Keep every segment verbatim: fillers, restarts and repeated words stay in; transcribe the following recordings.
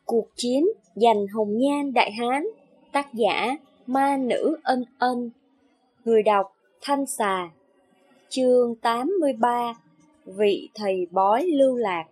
Cuộc chiến giành hồng nhan Đại Hán. Tác giả Ma Nữ Ân Ân. Người đọc Thanh Xà. Chương tám mươi ba. Vị thầy bói lưu lạc.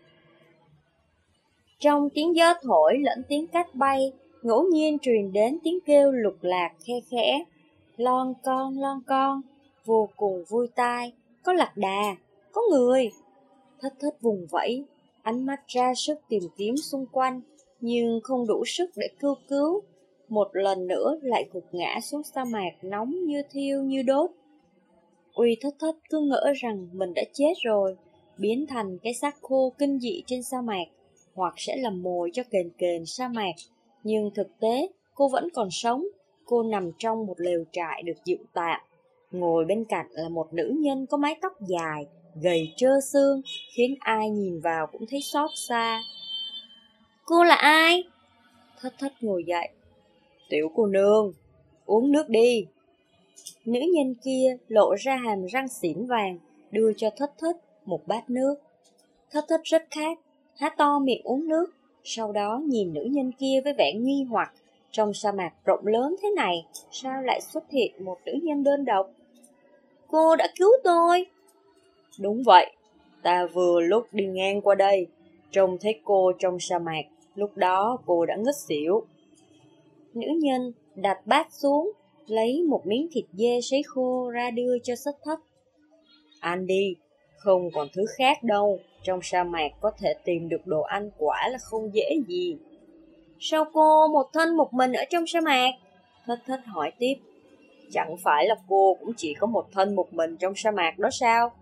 Trong tiếng gió thổi lẫn tiếng cát bay, ngẫu nhiên truyền đến tiếng kêu lục lạc khe khẽ. Lon con lon con, vô cùng vui tai. Có lạc đà, có người. Thất thất vùng vẫy, ánh mắt ra sức tìm kiếm xung quanh, nhưng không đủ sức để cứu cứu. Một lần nữa lại gục ngã xuống sa mạc nóng như thiêu như đốt. Uy thất thất cứ ngỡ rằng mình đã chết rồi, biến thành cái xác khô kinh dị trên sa mạc, hoặc sẽ làm mồi cho kền kền sa mạc. Nhưng thực tế, cô vẫn còn sống. Cô nằm trong một lều trại được dựng tạm. Ngồi bên cạnh là một nữ nhân có mái tóc dài, gầy trơ xương, khiến ai nhìn vào cũng thấy xót xa. Cô là ai? Thất thất ngồi dậy. Tiểu cô nương, uống nước đi. Nữ nhân kia lộ ra hàm răng xỉn vàng, đưa cho thất thất một bát nước. Thất thất rất khát, há to miệng uống nước, sau đó nhìn nữ nhân kia với vẻ nghi hoặc. Trong sa mạc rộng lớn thế này, sao lại xuất hiện một nữ nhân đơn độc? Cô đã cứu tôi. Đúng vậy, ta vừa lúc đi ngang qua đây, trông thấy cô trong sa mạc, lúc đó cô đã ngất xỉu. Nữ nhân đặt bát xuống, lấy một miếng thịt dê sấy khô ra đưa cho thất thất. Ăn đi, không còn thứ khác đâu, trong sa mạc có thể tìm được đồ ăn quả là không dễ gì. Sao cô một thân một mình ở trong sa mạc? Thất thất hỏi tiếp. Chẳng phải là cô cũng chỉ có một thân một mình trong sa mạc đó sao?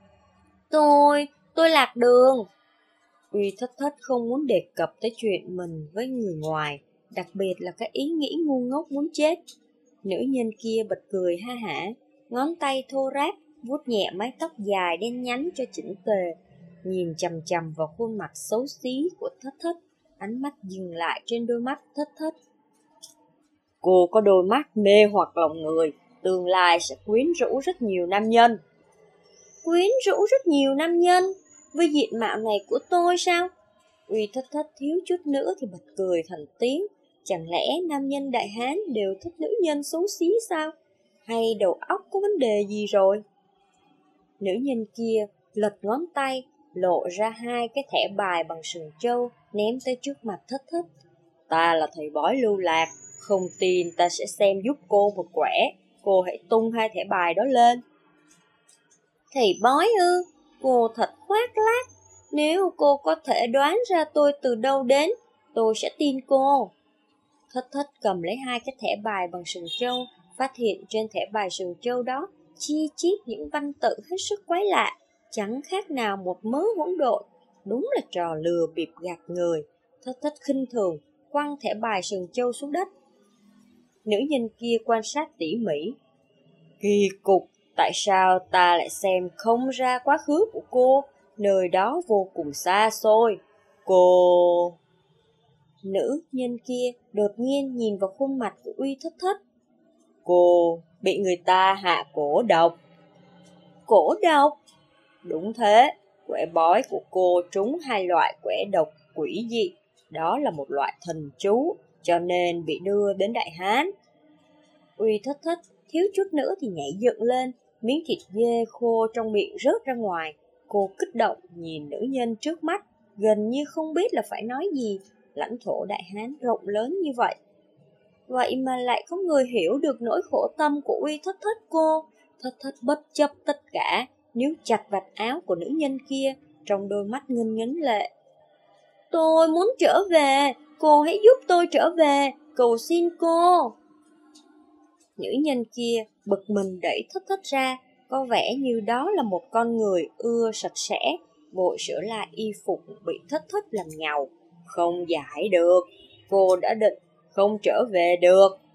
Tôi, tôi lạc đường. Uy thất thất không muốn đề cập tới chuyện mình với người ngoài, đặc biệt là cái ý nghĩ ngu ngốc muốn chết. Nữ nhân kia bật cười ha hả, ngón tay thô ráp vuốt nhẹ mái tóc dài đen nhánh cho chỉnh tề, nhìn chằm chằm vào khuôn mặt xấu xí của thất thất, ánh mắt dừng lại trên đôi mắt thất thất. Cô có đôi mắt mê hoặc lòng người, tương lai sẽ quyến rũ rất nhiều nam nhân. Quyến rũ rất nhiều nam nhân? Với diện mạo này của tôi sao? Uy thất thất thiếu chút nữa thì bật cười thành tiếng. Chẳng lẽ nam nhân Đại Hán đều thích nữ nhân xấu xí sao? Hay đầu óc có vấn đề gì rồi? Nữ nhân kia lật ngón tay, lộ ra hai cái thẻ bài bằng sừng trâu, ném tới trước mặt thất thất. Ta là thầy bói lưu lạc, không tin ta sẽ xem giúp cô một quẻ. Cô hãy tung hai thẻ bài đó lên. Thầy bói ư? Cô thật khoác lác. Nếu cô có thể đoán ra tôi từ đâu đến, tôi sẽ tin cô. Thất thất cầm lấy hai cái thẻ bài bằng sừng trâu, phát hiện trên thẻ bài sừng trâu đó chi chít những văn tự hết sức quái lạ, chẳng khác nào một mớ hỗn độn. Đúng là trò lừa bịp gạt người. Thất thất khinh thường quăng thẻ bài sừng trâu xuống đất. Nữ nhân kia quan sát tỉ mỉ. Kỳ cục, tại sao ta lại xem không ra quá khứ của cô? Nơi đó vô cùng xa xôi. Cô... Nữ nhân kia đột nhiên nhìn vào khuôn mặt của Uy thất thất. Cô bị người ta hạ cổ độc. Cổ độc? Đúng thế, quẻ bói của cô trúng hai loại quẻ độc quỷ dị. Đó là một loại thần chú, cho nên bị đưa đến Đại Hán. Uy thất thất thiếu chút nữa thì nhảy dựng lên, miếng thịt dê khô trong miệng rớt ra ngoài. Cô kích động nhìn nữ nhân trước mắt, gần như không biết là phải nói gì. Lãnh thổ Đại Hán rộng lớn như vậy, vậy mà lại có người hiểu được nỗi khổ tâm của Uy thất thất cô. Thất thất bất chấp tất cả, níu chặt vạt áo của nữ nhân kia, trong đôi mắt ngân ngấn lệ. Tôi muốn trở về, cô hãy giúp tôi trở về, cầu xin cô. Nữ nhân kia bực mình đẩy thất thất ra, có vẻ như đó là một con người ưa sạch sẽ, vội sửa lại y phục bị thất thất làm nhàu. Không giải được, cô đã định không trở về được.